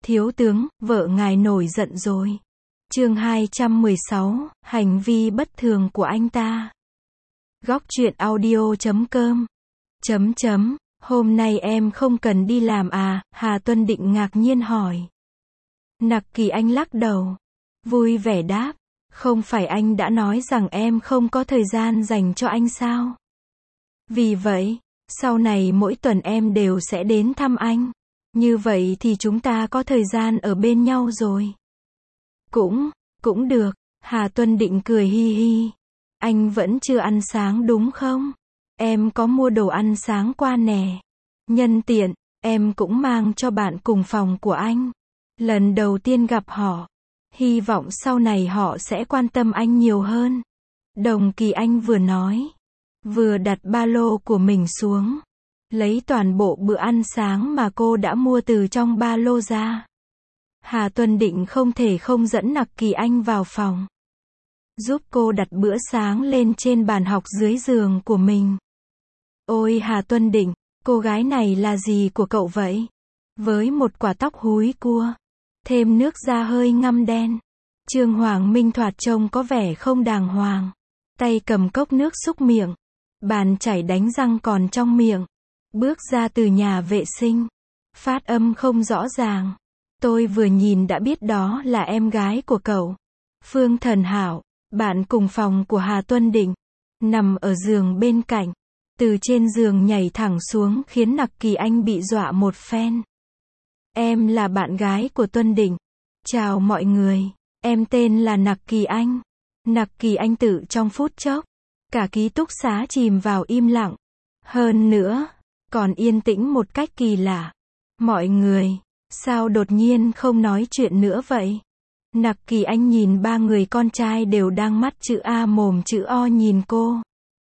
Thiếu tướng, vợ ngài nổi giận rồi. Chương 216, hành vi bất thường của anh ta. Góc truyện audio.com. Hôm nay em không cần đi làm à? Hà Tuân Định ngạc nhiên hỏi. Nặc Kỳ Anh lắc đầu. Vui vẻ đáp. Không phải anh đã nói rằng em không có thời gian dành cho anh sao? Vì vậy, sau này mỗi tuần em đều sẽ đến thăm anh. Như vậy thì chúng ta có thời gian ở bên nhau rồi. Cũng được. Hà Tuân Định cười hi hi. Anh vẫn chưa ăn sáng đúng không? Em có mua đồ ăn sáng qua nè. Nhân tiện, em cũng mang cho bạn cùng phòng của anh. Lần đầu tiên gặp họ. Hy vọng sau này họ sẽ quan tâm anh nhiều hơn. Đồng Kỳ Anh vừa nói, vừa đặt ba lô của mình xuống. Lấy toàn bộ bữa ăn sáng mà cô đã mua từ trong ba lô ra. Hà Tuân Định không thể không dẫn Nặc Kỳ Anh vào phòng. Giúp cô đặt bữa sáng lên trên bàn học dưới giường của mình. Ôi Hà Tuân Định, cô gái này là gì của cậu vậy? Với một quả tóc húi cua, thêm nước da hơi ngăm đen. Trương Hoàng Minh thoạt trông có vẻ không đàng hoàng. Tay cầm cốc nước xúc miệng. Bàn chải đánh răng còn trong miệng. Bước ra từ nhà vệ sinh. Phát âm không rõ ràng. Tôi vừa nhìn đã biết đó là em gái của cậu. Phương Thần Hảo, bạn cùng phòng của Hà Tuân Định. Nằm ở giường bên cạnh. Từ trên giường nhảy thẳng xuống khiến Nặc Kỳ Anh bị dọa một phen. Em là bạn gái của Tuân Định. Chào mọi người. Em tên là Nặc Kỳ Anh. Nặc Kỳ Anh tự trong phút chốc. Cả ký túc xá chìm vào im lặng. Hơn nữa, còn yên tĩnh một cách kỳ lạ. Mọi người, sao đột nhiên không nói chuyện nữa vậy? Nặc Kỳ Anh nhìn ba người con trai đều đang mắt chữ A mồm chữ O nhìn cô.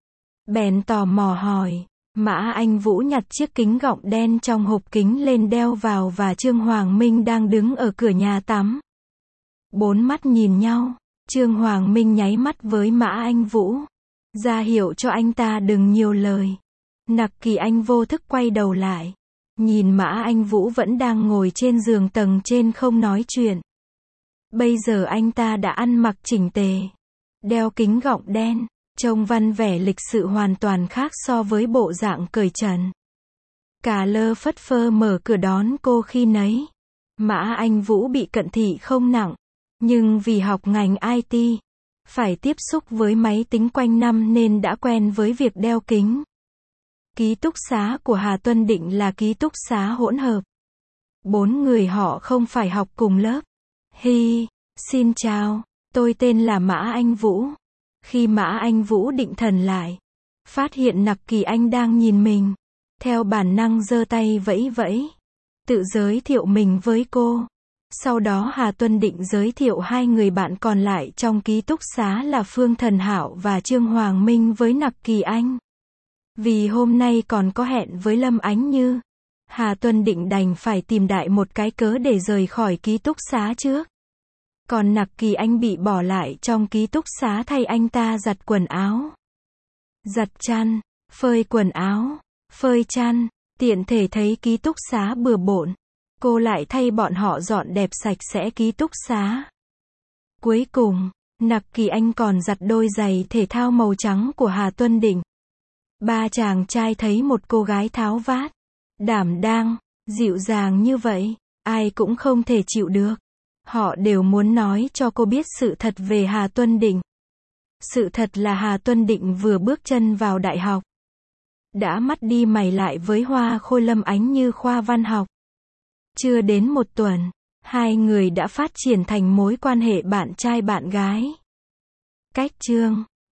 Bèn tò mò hỏi. Mã Anh Vũ nhặt chiếc kính gọng đen trong hộp kính lên đeo vào và Trương Hoàng Minh đang đứng ở cửa nhà tắm. Bốn mắt nhìn nhau, Trương Hoàng Minh nháy mắt với Mã Anh Vũ. Ra hiệu cho anh ta đừng nhiều lời. Nặc Kỳ Anh vô thức quay đầu lại. Nhìn Mã Anh Vũ vẫn đang ngồi trên giường tầng trên không nói chuyện. Bây giờ anh ta đã ăn mặc chỉnh tề. Đeo kính gọng đen, trông văn vẻ lịch sự hoàn toàn khác so với bộ dạng cởi trần. Cà lơ phất phơ mở cửa đón cô khi nấy. Mã Anh Vũ bị cận thị không nặng. Nhưng vì học ngành IT, phải tiếp xúc với máy tính quanh năm nên đã quen với việc đeo kính. Ký túc xá của Hà Tuân Định là ký túc xá hỗn hợp. 4 người họ không phải học cùng lớp. Xin chào, tôi tên là Mã Anh Vũ. Khi Mã Anh Vũ định thần lại, phát hiện Nặc Kỳ Anh đang nhìn mình. Theo bản năng giơ tay vẫy vẫy, tự giới thiệu mình với cô. Sau đó Hà Tuân Định giới thiệu hai người bạn còn lại trong ký túc xá là Phương Thần Hảo và Trương Hoàng Minh với Nặc Kỳ Anh. Vì hôm nay còn có hẹn với Lâm Ánh Như, Hà Tuân Định đành phải tìm đại một cái cớ để rời khỏi ký túc xá trước. Còn Nặc Kỳ Anh bị bỏ lại trong ký túc xá thay anh ta giặt quần áo, giặt chăn, phơi quần áo, phơi chăn, tiện thể thấy ký túc xá bừa bộn. Cô lại thay bọn họ dọn đẹp sạch sẽ ký túc xá. Cuối cùng, Nặc Kỳ Anh còn giặt đôi giày thể thao màu trắng của Hà Tuân Định. Ba chàng trai thấy một cô gái tháo vát, đảm đang, dịu dàng như vậy, ai cũng không thể chịu được. Họ đều muốn nói cho cô biết sự thật về Hà Tuân Định. Sự thật là Hà Tuân Định vừa bước chân vào đại học, đã mắt đi mày lại với Hoa Khôi Lâm Ánh Như khoa văn học. Chưa đến một tuần, hai người đã phát triển thành mối quan hệ bạn trai bạn gái. Cách chương